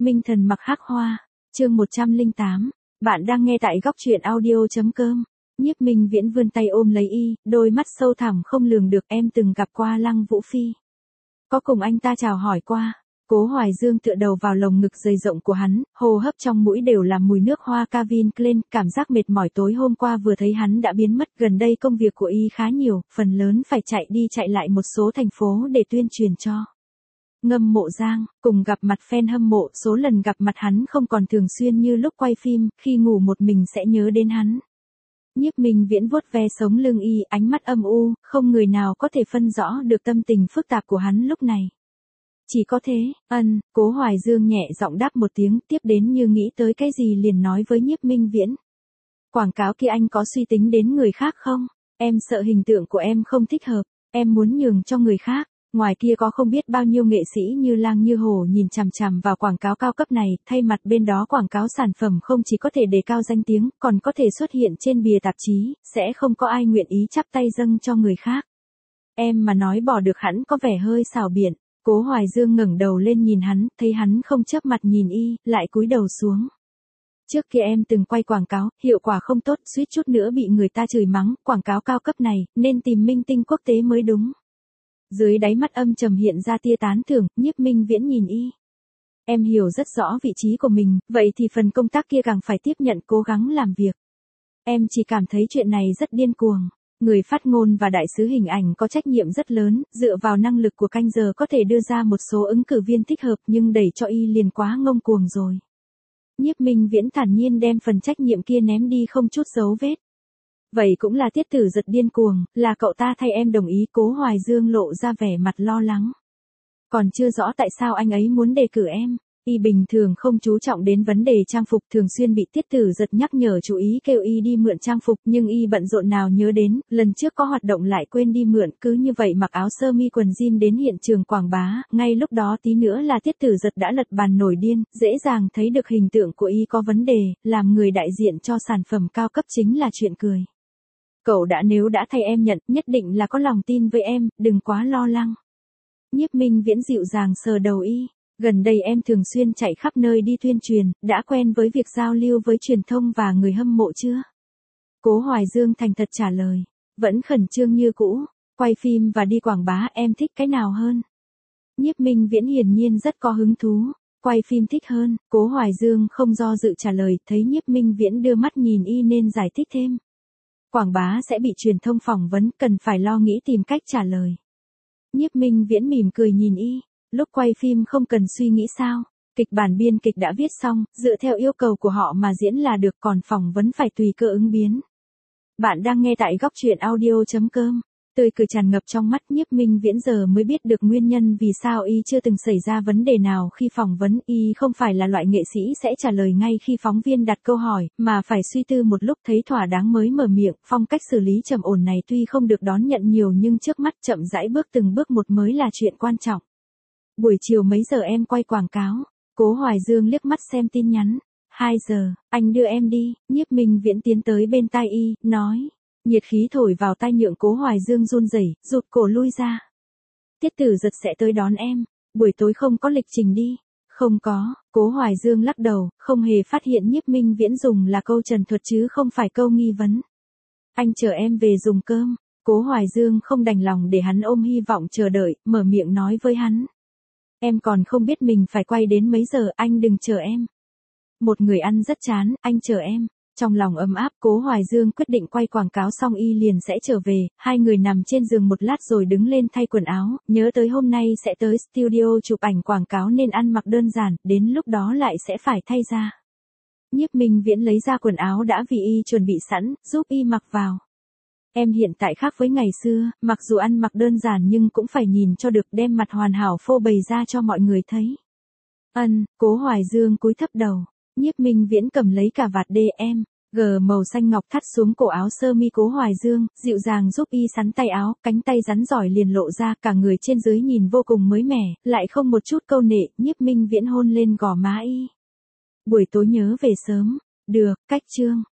Minh thần mặc hắc hoa. Chương 108. Bạn đang nghe tại góc truyện audio.com. Nhiếp Minh Viễn vươn tay ôm lấy y, đôi mắt sâu thẳm không lường được. Em từng gặp qua Lăng Vũ Phi. Có cùng anh ta chào hỏi qua. Cố Hoài Dương tựa đầu vào lồng ngực dày rộng của hắn, hô hấp trong mũi đều là mùi nước hoa Calvin Klein, cảm giác mệt mỏi tối hôm qua vừa thấy hắn đã biến mất. Gần đây công việc của y khá nhiều, phần lớn phải chạy đi chạy lại một số thành phố để tuyên truyền cho Ngâm Mộ Giang, cùng gặp mặt fan hâm mộ. Số lần gặp mặt hắn không còn thường xuyên như lúc quay phim, khi ngủ một mình sẽ nhớ đến hắn. Nhiếp Minh Viễn vuốt ve sống lưng y, ánh mắt âm u, không người nào có thể phân rõ được tâm tình phức tạp của hắn lúc này. Chỉ có thế, Cố Hoài Dương nhẹ giọng đáp một tiếng, tiếp đến như nghĩ tới cái gì liền nói với Nhiếp Minh Viễn. Quảng cáo kia anh có suy tính đến người khác không? Em sợ hình tượng của em không thích hợp, em muốn nhường cho người khác. Ngoài kia có không biết bao nhiêu nghệ sĩ như lang như hổ nhìn chằm chằm vào quảng cáo cao cấp này, thay mặt bên đó quảng cáo sản phẩm không chỉ có thể đề cao danh tiếng, còn có thể xuất hiện trên bìa tạp chí, sẽ không có ai nguyện ý chắp tay dâng cho người khác. Em mà nói bỏ được hẳn có vẻ hơi xảo biện. Cố Hoài Dương ngẩng đầu lên nhìn hắn, thấy hắn không chớp mặt nhìn y, lại cúi đầu xuống. Trước kia em từng quay quảng cáo, hiệu quả không tốt, suýt chút nữa bị người ta chửi mắng, quảng cáo cao cấp này, nên tìm minh tinh quốc tế mới đúng. Dưới đáy mắt âm trầm hiện ra tia tán thưởng, Nhiếp Minh Viễn nhìn y. Em hiểu rất rõ vị trí của mình, vậy thì phần công tác kia càng phải tiếp nhận cố gắng làm việc. Em chỉ cảm thấy chuyện này rất điên cuồng. Người phát ngôn và đại sứ hình ảnh có trách nhiệm rất lớn, dựa vào năng lực của canh giờ có thể đưa ra một số ứng cử viên thích hợp nhưng đẩy cho y liền quá ngông cuồng rồi. Nhiếp Minh Viễn thản nhiên đem phần trách nhiệm kia ném đi không chút dấu vết. Vậy cũng là Tiết Tử Giật điên cuồng, là cậu ta thay em đồng ý. Cố Hoài Dương lộ ra vẻ mặt lo lắng. Còn chưa rõ tại sao anh ấy muốn đề cử em. Y bình thường không chú trọng đến vấn đề trang phục, thường xuyên bị Tiết Tử Giật nhắc nhở chú ý kêu y đi mượn trang phục, nhưng y bận rộn nào nhớ đến, lần trước có hoạt động lại quên đi mượn, cứ như vậy mặc áo sơ mi quần jean đến hiện trường quảng bá, ngay lúc đó tí nữa là Tiết Tử Giật đã lật bàn nổi điên, dễ dàng thấy được hình tượng của y có vấn đề, làm người đại diện cho sản phẩm cao cấp chính là chuyện cười. Cậu nếu đã thay em nhận, nhất định là có lòng tin với em, đừng quá lo lắng. Nhiếp Minh Viễn dịu dàng sờ đầu y. Gần đây em thường xuyên chạy khắp nơi đi tuyên truyền, đã quen với việc giao lưu với truyền thông và người hâm mộ chưa? Cố Hoài Dương thành thật trả lời. Vẫn khẩn trương như cũ, quay phim và đi quảng bá em thích cái nào hơn? Nhiếp Minh Viễn hiển nhiên rất có hứng thú. Quay phim thích hơn, Cố Hoài Dương không do dự trả lời, thấy Nhiếp Minh Viễn đưa mắt nhìn y nên giải thích thêm. Quảng bá sẽ bị truyền thông phỏng vấn, cần phải lo nghĩ tìm cách trả lời. Nhiếp Minh Viễn mỉm cười nhìn y. Lúc quay phim không cần suy nghĩ sao, kịch bản biên kịch đã viết xong, dựa theo yêu cầu của họ mà diễn là được, còn phỏng vấn phải tùy cơ ứng biến. Bạn đang nghe tại góc truyện audio.com. Tươi cười tràn ngập trong mắt. Nhiếp Minh Viễn giờ mới biết được nguyên nhân vì sao y chưa từng xảy ra vấn đề nào khi phỏng vấn. Y không phải là loại nghệ sĩ sẽ trả lời ngay khi phóng viên đặt câu hỏi, mà phải suy tư một lúc thấy thỏa đáng mới mở miệng. Phong cách xử lý trầm ổn này tuy không được đón nhận nhiều nhưng trước mắt chậm rãi bước từng bước một mới là chuyện quan trọng. Buổi chiều mấy giờ em quay quảng cáo? Cố Hoài Dương liếc mắt xem tin nhắn. 2 giờ, anh đưa em đi. Nhiếp Minh Viễn tiến tới bên tai y, nói. Nhiệt khí thổi vào tai nhượng Cố Hoài Dương run rẩy, rụt cổ lui ra. Tiết Tử Giật sẽ tới đón em. Buổi tối không có lịch trình đi. Không có. Cố Hoài Dương lắc đầu, không hề phát hiện Nhiếp Minh Viễn dùng là câu trần thuật chứ không phải câu nghi vấn. Anh chờ em về dùng cơm. Cố Hoài Dương không đành lòng để hắn ôm hy vọng chờ đợi, mở miệng nói với hắn. Em còn không biết mình phải quay đến mấy giờ, anh đừng chờ em. Một người ăn rất chán, anh chờ em. Trong lòng ấm áp, Cố Hoài Dương quyết định quay quảng cáo xong y liền sẽ trở về. Hai người nằm trên giường một lát rồi đứng lên thay quần áo, nhớ tới hôm nay sẽ tới studio chụp ảnh quảng cáo nên ăn mặc đơn giản, đến lúc đó lại sẽ phải thay ra. Nhiếp Minh Viễn lấy ra quần áo đã vì y chuẩn bị sẵn, giúp y mặc vào. Em hiện tại khác với ngày xưa, mặc dù ăn mặc đơn giản nhưng cũng phải nhìn cho được, đem mặt hoàn hảo phô bày ra cho mọi người thấy. Cố Hoài Dương cúi thấp đầu. Nhiếp Minh Viễn cầm lấy cà vạt DM màu xanh ngọc thắt xuống cổ áo sơ mi Cố Hoài Dương, dịu dàng giúp y sắn tay áo, cánh tay rắn giỏi liền lộ ra, cả người trên dưới nhìn vô cùng mới mẻ, lại không một chút câu nệ. Nhiếp Minh Viễn hôn lên gò má y. Buổi tối nhớ về sớm. Được, cách chương.